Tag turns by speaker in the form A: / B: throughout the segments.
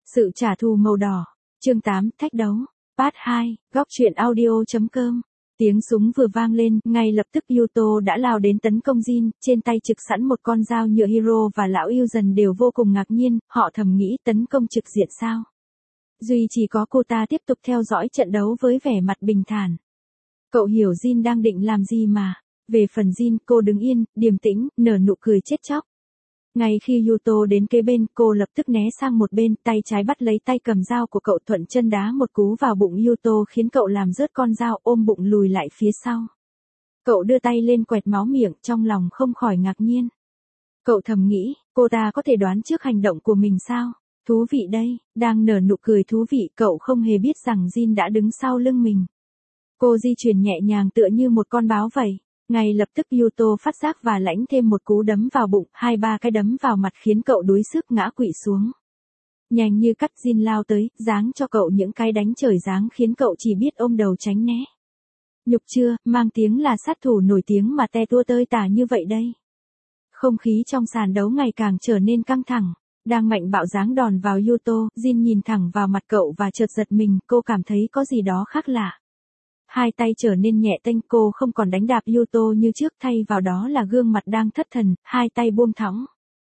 A: Sự trả thù màu đỏ. Chương 8, thách đấu. Part 2, góc truyện audio.com. Tiếng súng vừa vang lên, ngay lập tức Yuto đã lao đến tấn công Jin, trên tay trực sẵn một con dao nhựa. Hiro và lão yêu dần đều vô cùng ngạc nhiên, họ thầm nghĩ tấn công trực diện sao. Duy chỉ có cô ta tiếp tục theo dõi trận đấu với vẻ mặt bình thản. Cậu hiểu Jin đang định làm gì mà. Về phần Jin, cô đứng yên, điềm tĩnh, nở nụ cười chết chóc. Ngay khi Yuto đến kế bên, cô lập tức né sang một bên, tay trái bắt lấy tay cầm dao của cậu, thuận chân đá một cú vào bụng Yuto khiến cậu làm rớt con dao, ôm bụng lùi lại phía sau. Cậu đưa tay lên quẹt máu miệng, trong lòng không khỏi ngạc nhiên. Cậu thầm nghĩ, cô ta có thể đoán trước hành động của mình sao? Thú vị đây, đang nở nụ cười thú vị, cậu không hề biết rằng Jin đã đứng sau lưng mình. Cô di chuyển nhẹ nhàng tựa như một con báo vậy. Ngay lập tức Yuto phát giác và lãnh thêm một cú đấm vào bụng, 2-3 cái đấm vào mặt khiến cậu đuối sức ngã quỵ xuống. Nhanh như cắt, Jin lao tới, giáng cho cậu những cái đánh trời giáng khiến cậu chỉ biết ôm đầu tránh né. Nhục chưa, mang tiếng là sát thủ nổi tiếng mà te tua tơi tả như vậy đây. Không khí trong sàn đấu ngày càng trở nên căng thẳng. Đang mạnh bạo giáng đòn vào Yuto, Jin nhìn thẳng vào mặt cậu và chợt giật mình, cô cảm thấy có gì đó khác lạ. Hai tay trở nên nhẹ tênh, cô không còn đánh đạp Yuto như trước, thay vào đó là gương mặt đang thất thần, hai tay buông thõng.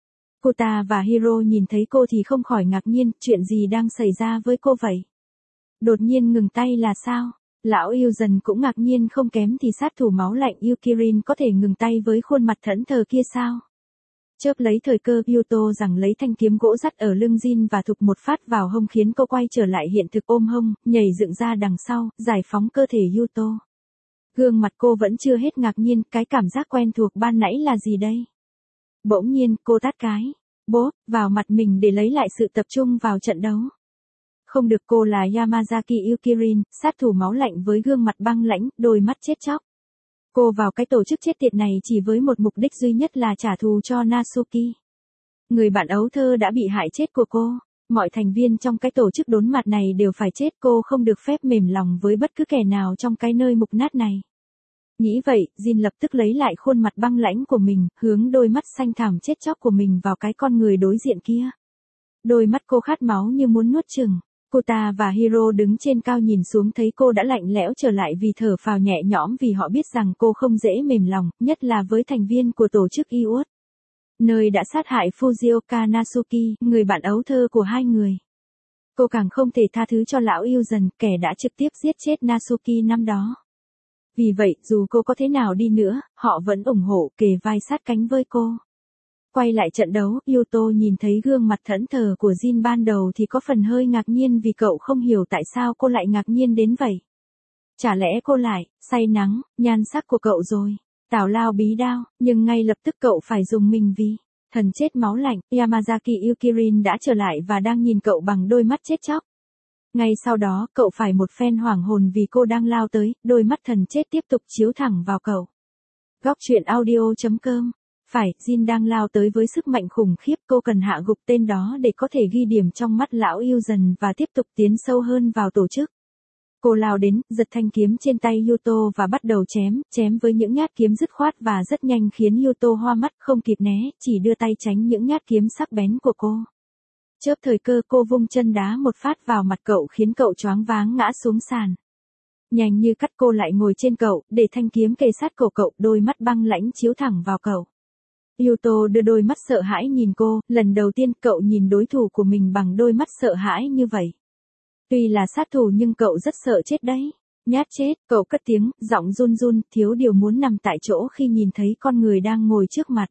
A: Kota và Hiro nhìn thấy cô thì không khỏi ngạc nhiên, chuyện gì đang xảy ra với cô vậy? Đột nhiên ngừng tay là sao? Lão yêu dần cũng ngạc nhiên không kém, thì sát thủ máu lạnh Yukirin có thể ngừng tay với khuôn mặt thẫn thờ kia sao? Chớp lấy thời cơ, Yuto giằng lấy thanh kiếm gỗ sắt ở lưng Jin và thục một phát vào hông khiến cô quay trở lại hiện thực, ôm hông, nhảy dựng ra đằng sau, giải phóng cơ thể Yuto. Gương mặt cô vẫn chưa hết ngạc nhiên, cái cảm giác quen thuộc ban nãy là gì đây? Bỗng nhiên, cô tát cái, bốp, vào mặt mình để lấy lại sự tập trung vào trận đấu. Không được, cô là Yamazaki Yukirin, sát thủ máu lạnh với gương mặt băng lãnh, đôi mắt chết chóc. Cô vào cái tổ chức chết tiệt này chỉ với một mục đích duy nhất là trả thù cho Natsuki. Người bạn ấu thơ đã bị hại chết của cô. Mọi thành viên trong cái tổ chức đốn mặt này đều phải chết, cô không được phép mềm lòng với bất cứ kẻ nào trong cái nơi mục nát này. Nghĩ vậy, Jin lập tức lấy lại khuôn mặt băng lãnh của mình, hướng đôi mắt xanh thẳm chết chóc của mình vào cái con người đối diện kia. Đôi mắt cô khát máu như muốn nuốt chửng. Kota và Hiro đứng trên cao nhìn xuống thấy cô đã lạnh lẽo trở lại vì thở phào nhẹ nhõm, vì họ biết rằng cô không dễ mềm lòng, nhất là với thành viên của tổ chức Iwat, nơi đã sát hại Fujioka Natsuki, người bạn ấu thơ của hai người. Cô càng không thể tha thứ cho lão yêu dần, kẻ đã trực tiếp giết chết Natsuki năm đó. Vì vậy, dù cô có thế nào đi nữa, họ vẫn ủng hộ, kề vai sát cánh với cô. Quay lại trận đấu, Yuto nhìn thấy gương mặt thẫn thờ của Jin ban đầu thì có phần hơi ngạc nhiên, vì cậu không hiểu tại sao cô lại ngạc nhiên đến vậy. Chả lẽ cô lại say nắng nhan sắc của cậu rồi? Tào lao bí đao, nhưng ngay lập tức cậu phải dùng mình vì thần chết máu lạnh. Yamazaki Yukirin đã trở lại và đang nhìn cậu bằng đôi mắt chết chóc. Ngay sau đó, cậu phải một phen hoảng hồn vì cô đang lao tới, đôi mắt thần chết tiếp tục chiếu thẳng vào cậu. Góc truyện audio.com. Phải, Jin đang lao tới với sức mạnh khủng khiếp, cô cần hạ gục tên đó để có thể ghi điểm trong mắt lão yêu dần và tiếp tục tiến sâu hơn vào tổ chức. Cô lao đến, giật thanh kiếm trên tay Yuto và bắt đầu chém với những nhát kiếm dứt khoát và rất nhanh khiến Yuto hoa mắt, không kịp né, chỉ đưa tay tránh những nhát kiếm sắc bén của cô. Chớp thời cơ, cô vung chân đá một phát vào mặt cậu khiến cậu choáng váng ngã xuống sàn. Nhanh như cắt, cô lại ngồi trên cậu, để thanh kiếm kề sát cổ cậu, đôi mắt băng lãnh chiếu thẳng vào cậu. Yuto đưa đôi mắt sợ hãi nhìn cô, lần đầu tiên cậu nhìn đối thủ của mình bằng đôi mắt sợ hãi như vậy. Tuy là sát thủ nhưng cậu rất sợ chết đấy. Nhát chết, cậu cất tiếng, giọng run run, thiếu điều muốn nằm tại chỗ khi nhìn thấy con người đang ngồi trước mặt.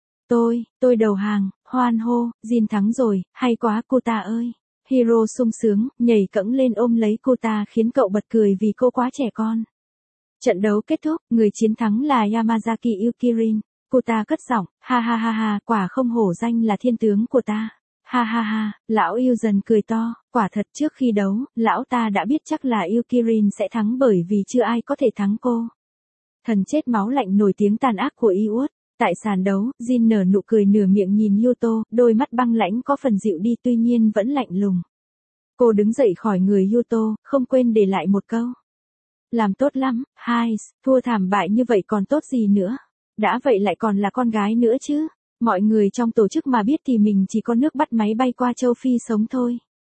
A: Tôi đầu hàng, hoan hô, Jin thắng rồi, hay quá Kota ơi. Hiro sung sướng, nhảy cẫng lên ôm lấy Kota khiến cậu bật cười vì cô quá trẻ con. Trận đấu kết thúc, người chiến thắng là Yamazaki Yukirin. Kota cất giọng, ha ha ha ha, quả không hổ danh là thiên tướng của ta. Ha ha ha, lão yêu dần cười to, quả thật trước khi đấu, lão ta đã biết chắc là Yukirin sẽ thắng bởi vì chưa ai có thể thắng cô. Thần chết máu lạnh nổi tiếng tàn ác của Iwat. Tại sàn đấu, Jin nở nụ cười nửa miệng nhìn Yuto, đôi mắt băng lãnh có phần dịu đi tuy nhiên vẫn lạnh lùng. Cô đứng dậy khỏi người Yuto, không quên để lại một câu. Làm tốt lắm, Hais, thua thảm bại như vậy còn tốt gì nữa. Đã vậy lại còn là con gái nữa chứ. Mọi người trong tổ chức mà biết thì mình chỉ có nước bắt máy bay qua châu Phi sống thôi.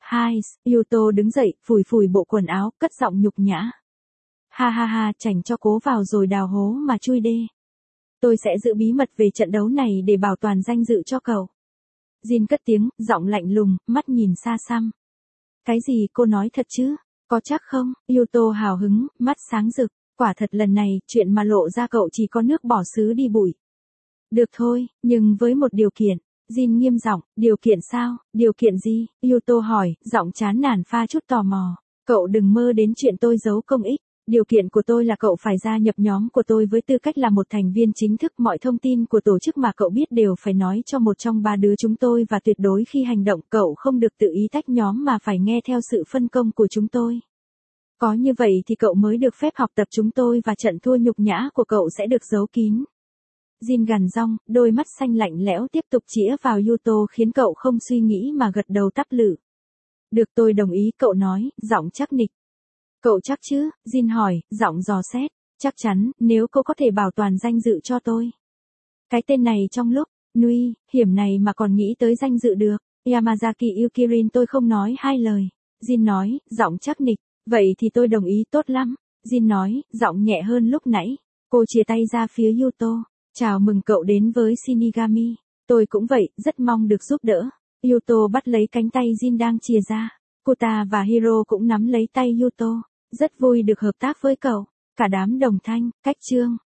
A: Hai, Yuto đứng dậy, phủi phủi bộ quần áo, cất giọng nhục nhã. Ha ha ha, chảnh cho cố vào rồi đào hố mà chui đê. Tôi sẽ giữ bí mật về trận đấu này để bảo toàn danh dự cho cậu. Jin cất tiếng, giọng lạnh lùng, mắt nhìn xa xăm. Cái gì cô nói thật chứ? Có chắc không? Yuto hào hứng, mắt sáng rực. Quả thật lần này, chuyện mà lộ ra cậu chỉ có nước bỏ xứ đi bụi. Được thôi, nhưng với một điều kiện. Jin nghiêm giọng, điều kiện sao? Điều kiện gì? Yuto hỏi, giọng chán nản pha chút tò mò. Cậu đừng mơ đến chuyện tôi giấu công ích. Điều kiện của tôi là cậu phải gia nhập nhóm của tôi với tư cách là một thành viên chính thức. Mọi thông tin của tổ chức mà cậu biết đều phải nói cho một trong ba đứa chúng tôi và tuyệt đối khi hành động cậu không được tự ý tách nhóm mà phải nghe theo sự phân công của chúng tôi. Có như vậy thì cậu mới được phép học tập chúng tôi và trận thua nhục nhã của cậu sẽ được giấu kín. Jin gằn giọng, đôi mắt xanh lạnh lẽo tiếp tục chĩa vào Yuto khiến cậu không suy nghĩ mà gật đầu tắp lự. Được tôi đồng ý, cậu nói, giọng chắc nịch. Cậu chắc chứ? Jin hỏi, giọng dò xét. Chắc chắn, nếu cô có thể bảo toàn danh dự cho tôi. Cái tên này trong lúc, Nui, hiểm này mà còn nghĩ tới danh dự được. Yamazaki Yukirin tôi không nói hai lời. Jin nói, giọng chắc nịch. Vậy thì tôi đồng ý tốt lắm. Jin nói, giọng nhẹ hơn lúc nãy. Cô chia tay ra phía Yuto. Chào mừng cậu đến với Shinigami. Tôi cũng vậy, rất mong được giúp đỡ. Yuto bắt lấy cánh tay Jin đang chìa ra. Kota và Hiro cũng nắm lấy tay Yuto. Rất vui được hợp tác với cậu. Cả đám đồng thanh, cách chương.